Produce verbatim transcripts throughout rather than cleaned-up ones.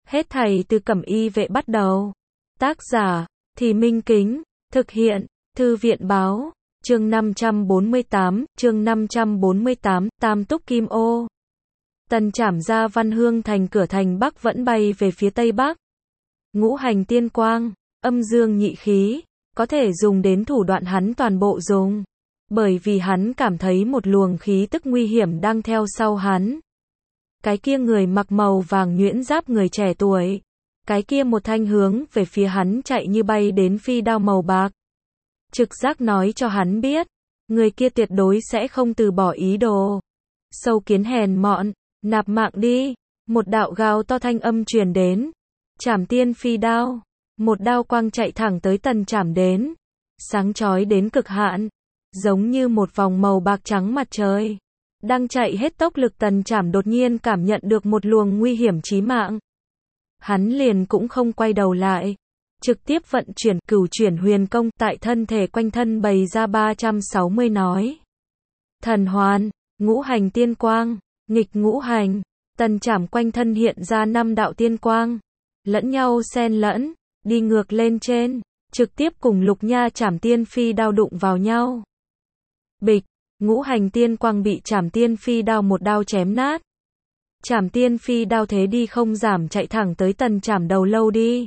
Hết thảy từ Cẩm Y Vệ bắt đầu. Tác giả, Thì Minh Kính, thực hiện, Thư viện báo, chương năm trăm bốn mươi tám, chương năm trăm bốn mươi tám, Tam Túc Kim Ô. Tần Trảm ra Văn Hương thành cửa thành Bắc vẫn bay về phía Tây Bắc. Ngũ hành tiên quang, âm dương nhị khí, có thể dùng đến thủ đoạn hắn toàn bộ dùng. Bởi vì hắn cảm thấy một luồng khí tức nguy hiểm đang theo sau hắn. Cái kia người mặc màu vàng nhuyễn giáp người trẻ tuổi. Cái kia một thanh hướng về phía hắn chạy như bay đến phi đao màu bạc. Trực giác nói cho hắn biết, người kia tuyệt đối sẽ không từ bỏ ý đồ. Sâu kiến hèn mọn, nạp mạng đi. Một đạo gào to thanh âm truyền đến. Trảm tiên phi đao. Một đao quang chạy thẳng tới Tần Trảm đến. Sáng chói đến cực hạn. Giống như một vòng màu bạc trắng mặt trời. Đang chạy hết tốc lực Tần Trảm đột nhiên cảm nhận được một luồng nguy hiểm chí mạng. Hắn liền cũng không quay đầu lại. Trực tiếp vận chuyển cửu chuyển huyền công tại thân thể quanh thân bày ra ba trăm sáu mươi nói. Thần hoàn, ngũ hành tiên quang, nghịch ngũ hành. Tần Trảm quanh thân hiện ra năm đạo tiên quang. Lẫn nhau xen lẫn, đi ngược lên trên. Trực tiếp cùng Lục Nha Trảm tiên phi đao đụng vào nhau. Bịch, ngũ hành tiên quang bị Trảm tiên phi đao một đao chém nát. Trảm tiên phi đao thế đi không giảm chạy thẳng tới Tần Trảm đầu lâu đi.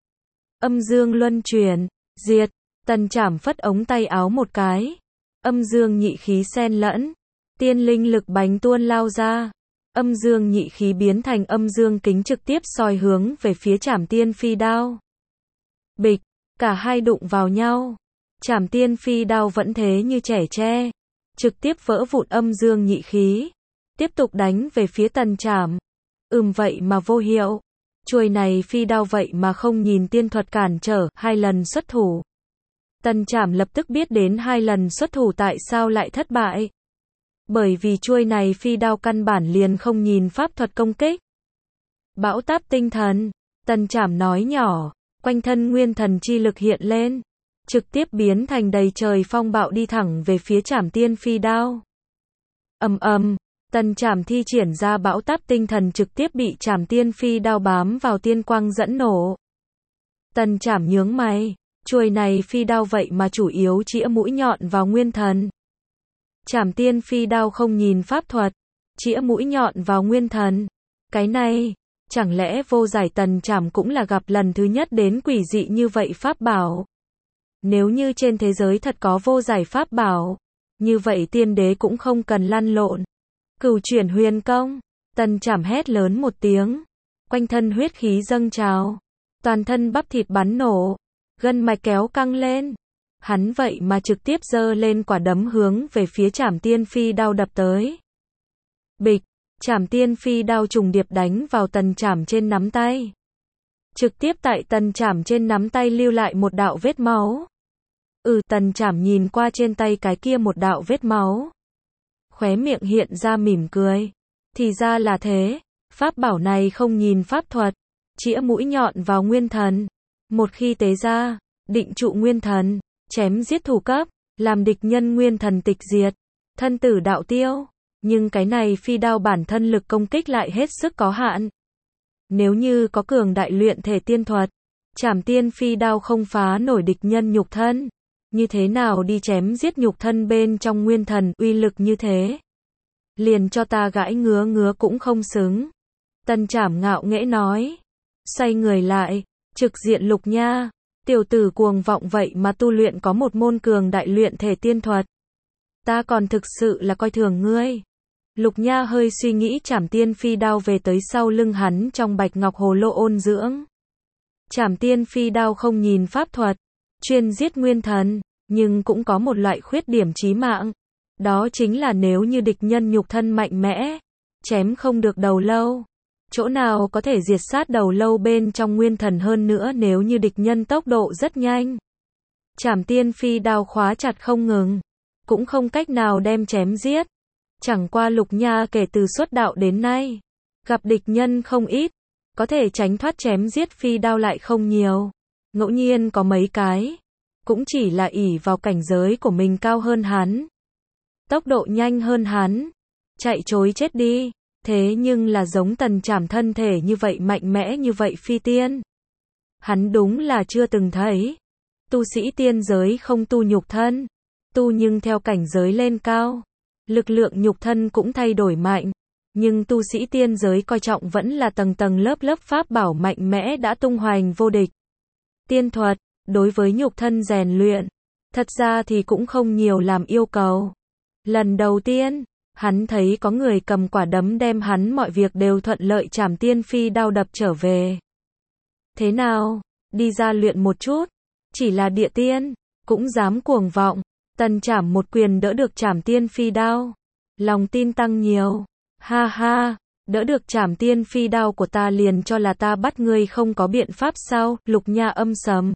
Âm dương luân chuyển, diệt, Tần Trảm phất ống tay áo một cái. Âm dương nhị khí xen lẫn, tiên linh lực bánh tuôn lao ra. Âm dương nhị khí biến thành âm dương kính trực tiếp soi hướng về phía Trảm tiên phi đao. Bịch, cả hai đụng vào nhau. Trảm tiên phi đao vẫn thế như trẻ tre, trực tiếp vỡ vụn âm dương nhị khí, tiếp tục đánh về phía Tần Trảm. Ừm vậy mà vô hiệu. Chuôi này phi đao vậy mà không nhìn tiên thuật cản trở, hai lần xuất thủ. Tần Trảm lập tức biết đến hai lần xuất thủ tại sao lại thất bại. Bởi vì chuôi này phi đao căn bản liền không nhìn pháp thuật công kích. Bão táp tinh thần, Tần Trảm nói nhỏ, quanh thân nguyên thần chi lực hiện lên. Trực tiếp biến thành đầy trời phong bạo đi thẳng về phía Trảm tiên phi đao. Ầm ầm, Tần Trảm thi triển ra bão táp tinh thần trực tiếp bị Trảm tiên phi đao bám vào tiên quang dẫn nổ. Tần Trảm nhướng mày, chuôi này phi đao vậy mà chủ yếu chĩa mũi nhọn vào nguyên thần. Trảm tiên phi đao không nhìn pháp thuật, chĩa mũi nhọn vào nguyên thần. Cái này, chẳng lẽ vô giải Tần Trảm cũng là gặp lần thứ nhất đến quỷ dị như vậy pháp bảo. Nếu như trên thế giới thật có vô giải pháp bảo, như vậy tiên đế cũng không cần lăn lộn. Cửu chuyển huyền công, Tần Trảm hét lớn một tiếng, quanh thân huyết khí dâng trào, toàn thân bắp thịt bắn nổ, gân mạch kéo căng lên. Hắn vậy mà trực tiếp giơ lên quả đấm hướng về phía Trảm tiên phi đao đập tới. Bịch, Trảm tiên phi đao trùng điệp đánh vào Tần Trảm trên nắm tay. Trực tiếp tại Tần Trảm trên nắm tay lưu lại một đạo vết máu. Ừ, Tần Trảm nhìn qua trên tay cái kia một đạo vết máu. Khóe miệng hiện ra mỉm cười. Thì ra là thế, pháp bảo này không nhìn pháp thuật, chĩa mũi nhọn vào nguyên thần. Một khi tế ra, định trụ nguyên thần, chém giết thủ cấp, làm địch nhân nguyên thần tịch diệt, thân tử đạo tiêu. Nhưng cái này phi đao bản thân lực công kích lại hết sức có hạn. Nếu như có cường đại luyện thể tiên thuật, Trảm tiên phi đao không phá nổi địch nhân nhục thân. Như thế nào đi chém giết nhục thân bên trong nguyên thần uy lực như thế? Liền cho ta gãi ngứa ngứa cũng không xứng. Tần Trảm ngạo nghễ nói. Xoay người lại, trực diện Lục Nha. Tiểu tử cuồng vọng vậy mà tu luyện có một môn cường đại luyện thể tiên thuật. Ta còn thực sự là coi thường ngươi. Lục Nha hơi suy nghĩ Trảm tiên phi đao về tới sau lưng hắn trong bạch ngọc hồ lô ôn dưỡng. Trảm tiên phi đao không nhìn pháp thuật, chuyên giết nguyên thần, nhưng cũng có một loại khuyết điểm chí mạng. Đó chính là nếu như địch nhân nhục thân mạnh mẽ, chém không được đầu lâu. Chỗ nào có thể diệt sát đầu lâu bên trong nguyên thần hơn nữa nếu như địch nhân tốc độ rất nhanh. Trảm tiên phi đao khóa chặt không ngừng, cũng không cách nào đem chém giết. Chẳng qua Lục Nha kể từ xuất đạo đến nay, gặp địch nhân không ít, có thể tránh thoát chém giết phi đao lại không nhiều. Ngẫu nhiên có mấy cái, cũng chỉ là ỷ vào cảnh giới của mình cao hơn hắn, tốc độ nhanh hơn hắn, chạy trối chết đi. Thế nhưng là giống Tần Trảm thân thể như vậy mạnh mẽ như vậy phi tiên. Hắn đúng là chưa từng thấy. Tu sĩ tiên giới không tu nhục thân, tu nhưng theo cảnh giới lên cao. Lực lượng nhục thân cũng thay đổi mạnh, nhưng tu sĩ tiên giới coi trọng vẫn là tầng tầng lớp lớp pháp bảo mạnh mẽ đã tung hoành vô địch. Tiên thuật, đối với nhục thân rèn luyện, thật ra thì cũng không nhiều làm yêu cầu. Lần đầu tiên, hắn thấy có người cầm quả đấm đem hắn mọi việc đều thuận lợi Trảm Tiên Phi đao đập trở về. Thế nào, đi ra luyện một chút, chỉ là địa tiên, cũng dám cuồng vọng. Tần Trảm một quyền đỡ được Trảm Tiên Phi đao, lòng tin tăng nhiều. Ha ha, đỡ được Trảm Tiên Phi đao của ta liền cho là ta bắt ngươi không có biện pháp sao? Lục Nha âm sầm.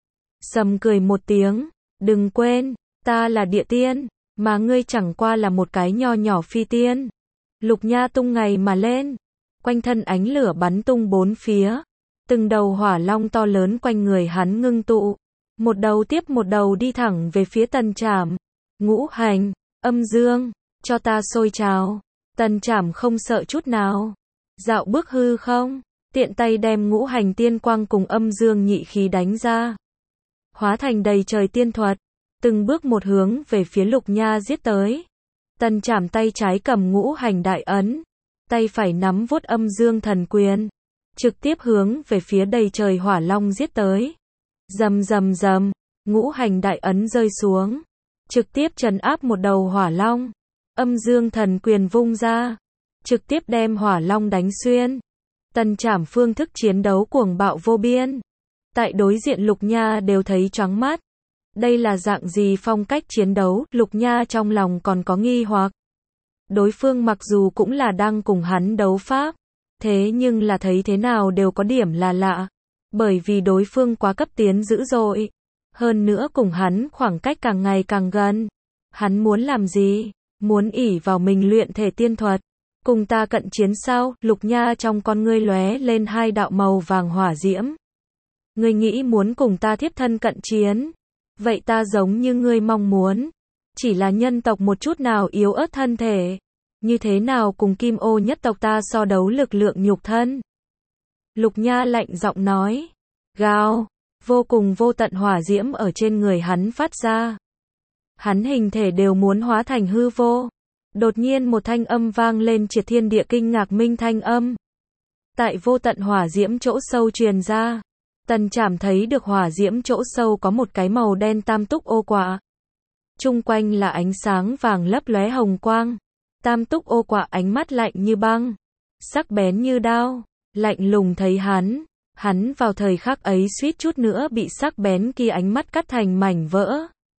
Sầm cười một tiếng, đừng quên, ta là địa tiên, mà ngươi chẳng qua là một cái nho nhỏ phi tiên. Lục Nha tung ngày mà lên, quanh thân ánh lửa bắn tung bốn phía, từng đầu hỏa long to lớn quanh người hắn ngưng tụ, một đầu tiếp một đầu đi thẳng về phía Tần Trảm. Ngũ hành, âm dương, cho ta sôi trào. Tần Trảm không sợ chút nào, dạo bước hư không, tiện tay đem ngũ hành tiên quang cùng âm dương nhị khí đánh ra, hóa thành đầy trời tiên thuật, từng bước một hướng về phía Lục Nha giết tới. Tần Trảm tay trái cầm ngũ hành đại ấn, tay phải nắm vuốt âm dương thần quyền, trực tiếp hướng về phía đầy trời hỏa long giết tới. Rầm rầm rầm, ngũ hành đại ấn rơi xuống, trực tiếp trấn áp một đầu hỏa long. Âm dương thần quyền vung ra, trực tiếp đem hỏa long đánh xuyên. Tần Trảm phương thức chiến đấu cuồng bạo vô biên. Tại đối diện Lục Nha đều thấy choáng mắt. Đây là dạng gì phong cách chiến đấu? Lục Nha trong lòng còn có nghi hoặc. Đối phương mặc dù cũng là đang cùng hắn đấu pháp, thế nhưng là thấy thế nào đều có điểm là lạ. Bởi vì đối phương quá cấp tiến dữ dội. Hơn nữa cùng hắn khoảng cách càng ngày càng gần. Hắn muốn làm gì? Muốn ỷ vào mình luyện thể tiên thuật, cùng ta cận chiến sao? Lục Nha trong con ngươi lóe lên hai đạo màu vàng hỏa diễm. Ngươi nghĩ muốn cùng ta thiếp thân cận chiến? Vậy ta giống như ngươi mong muốn, chỉ là nhân tộc một chút nào yếu ớt thân thể, như thế nào cùng Kim Ô nhất tộc ta so đấu lực lượng nhục thân? Lục Nha lạnh giọng nói. Gào, vô cùng vô tận hỏa diễm ở trên người hắn phát ra. Hắn hình thể đều muốn hóa thành hư vô. Đột nhiên một thanh âm vang lên triệt thiên địa kinh ngạc minh thanh âm. Tại vô tận hỏa diễm chỗ sâu truyền ra. Tần Trảm thấy được hỏa diễm chỗ sâu có một cái màu đen tam túc ô quả. Chung quanh là ánh sáng vàng lấp lóe hồng quang. Tam túc ô quả ánh mắt lạnh như băng, sắc bén như đao, lạnh lùng thấy hắn. Hắn vào thời khắc ấy suýt chút nữa bị sắc bén kia ánh mắt cắt thành mảnh vỡ.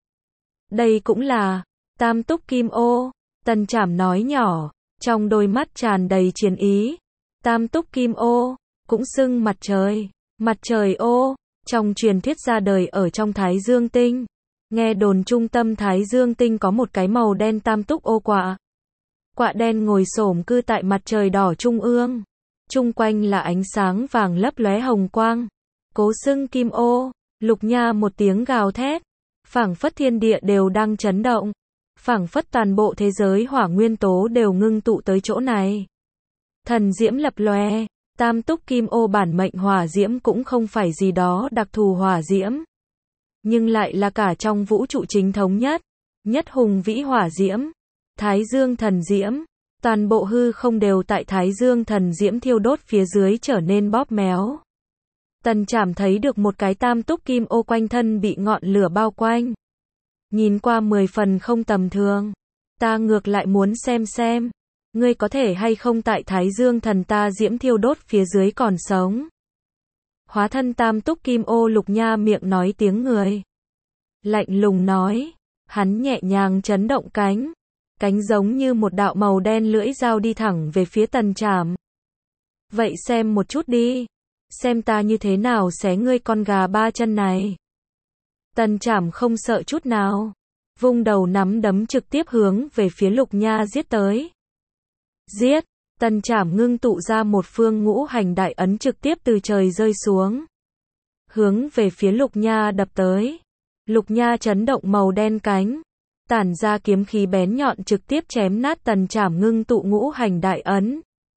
Đây cũng là tam túc kim ô. Tần Trảm nói nhỏ, trong đôi mắt tràn đầy chiến ý. Tam túc kim ô, cũng xưng mặt trời, mặt trời ô, trong truyền thuyết ra đời ở trong Thái Dương tinh. Nghe đồn trung tâm Thái Dương tinh có một cái màu đen tam túc ô quạ. Quạ đen ngồi xổm cư tại mặt trời đỏ trung ương. Chung quanh là ánh sáng vàng lấp lóe hồng quang. Cố xưng kim ô. Lục Nha một tiếng gào thét, phảng phất thiên địa đều đang chấn động, phảng phất toàn bộ thế giới hỏa nguyên tố đều ngưng tụ tới chỗ này. Thần diễm lập lòe, tam túc kim ô bản mệnh hỏa diễm cũng không phải gì đó đặc thù hỏa diễm, nhưng lại là cả trong vũ trụ chính thống nhất, nhất hùng vĩ hỏa diễm, Thái Dương thần diễm. Toàn bộ hư không đều tại Thái Dương thần diễm thiêu đốt phía dưới trở nên bóp méo. Tần Trảm thấy được một cái tam túc kim ô quanh thân bị ngọn lửa bao quanh. Nhìn qua mười phần không tầm thường. Ta ngược lại muốn xem xem, ngươi có thể hay không tại Thái Dương thần ta diễm thiêu đốt phía dưới còn sống. Hóa thân tam túc kim ô Lục Nha miệng nói tiếng người. Lạnh lùng nói, hắn nhẹ nhàng chấn động cánh. Cánh giống như một đạo màu đen lưỡi dao đi thẳng về phía Tần Trảm. Vậy xem một chút đi. Xem ta như thế nào xé ngươi con gà ba chân này. Tần Trảm không sợ chút nào. Vung đầu nắm đấm trực tiếp hướng về phía Lục Nha giết tới. Giết. Tần Trảm ngưng tụ ra một phương ngũ hành đại ấn trực tiếp từ trời rơi xuống. Hướng về phía Lục Nha đập tới. Lục Nha chấn động màu đen cánh. Tản ra kiếm khí bén nhọn trực tiếp chém nát Tần Trảm ngưng tụ ngũ hành đại ấn.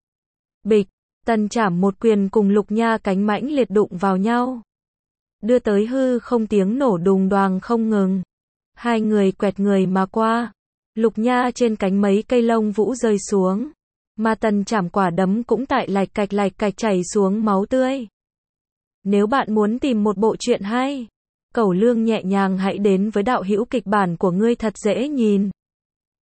Bịch, Tần Trảm một quyền cùng Lục Nha cánh mãnh liệt đụng vào nhau. Đưa tới hư không tiếng nổ đùng đoàng không ngừng. Hai người quẹt người mà qua. Lục Nha trên cánh mấy cây lông vũ rơi xuống. Mà Tần Trảm quả đấm cũng tại lạch cạch lạch cạch chảy xuống máu tươi. Nếu bạn muốn tìm một bộ truyện hay, Cẩu Lương nhẹ nhàng hãy đến với đạo hữu kịch bản của ngươi thật dễ nhìn.